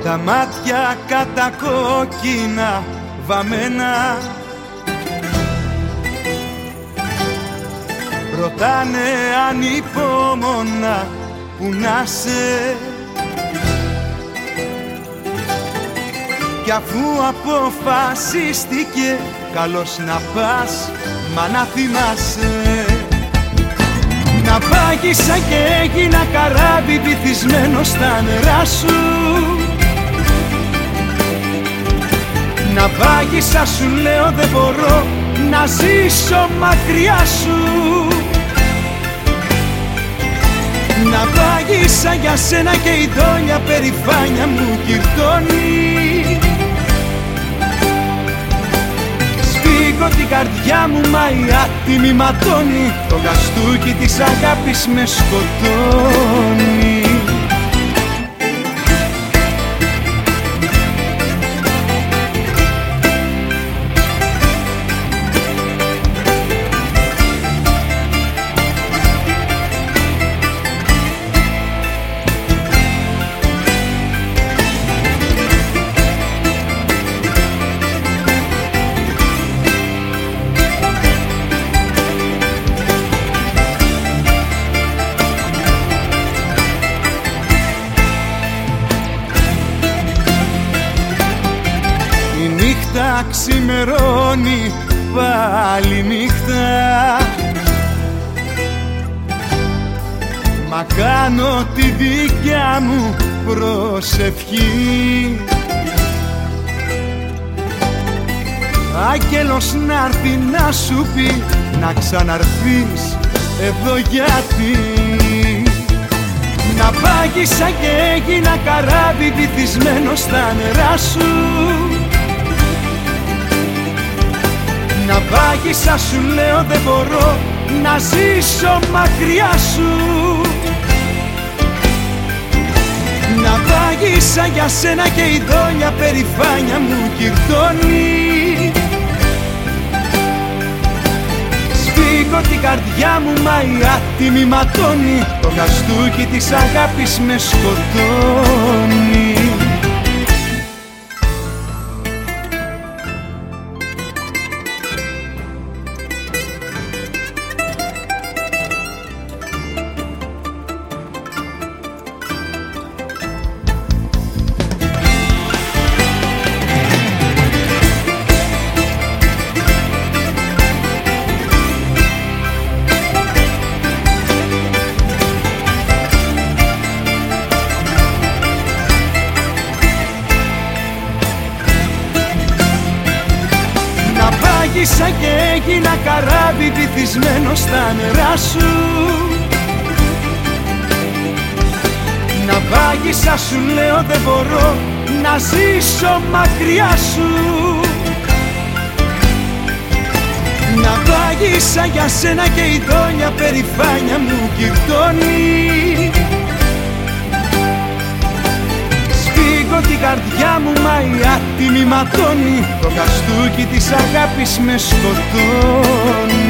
τα μάτια κατακόκκινα βαμμένα, ρωτάνε ανυπόμονα που να σε. Κι αφού αποφασίστηκε καλώς να πας, μα να θυμάσαι, να πάγισα και έγινα καράβι βυθισμένο στα νερά σου. Να πάγισα σου λέω, δεν μπορώ να ζήσω μακριά σου. Να πάγισα για σένα και η δόλια περηφάνια μου κυρτώνει. Σφίγγω την καρδιά μου μα η άτιμη ματώνει, το γαστούκι της αγάπης με σκοτώνει. Τα ξημερώνει πάλι νύχτα, μα κάνω τη δικιά μου προσευχή. Άγγελος να'ρθει να σου πει να ξαναρθείς εδώ γιατί. Να πάγισα και έγινα καράβι βυθισμένο στα νερά σου. Να πάγισα σου λέω, δεν μπορώ να ζήσω μακριά σου. Να πάγισα για σένα και η δόλια περηφάνια μου κυρτώνει. Σφίγγω την καρδιά μου μα η άτιμη ματώνει, το γαστούκι της αγάπης με σκοτώνει. Πάγισα και έγινα καράβι βυθισμένο στα νερά σου. Να πάγισα σου λέω, δεν μπορώ να ζήσω μακριά σου. Να πάγισα για σένα και η δόλια περηφάνια μου κυρτώνει. Σφίγγω την καρδιά μου μα η άτιμη ματώνει, το γαστούκι της αγάπης με σκοτώνει.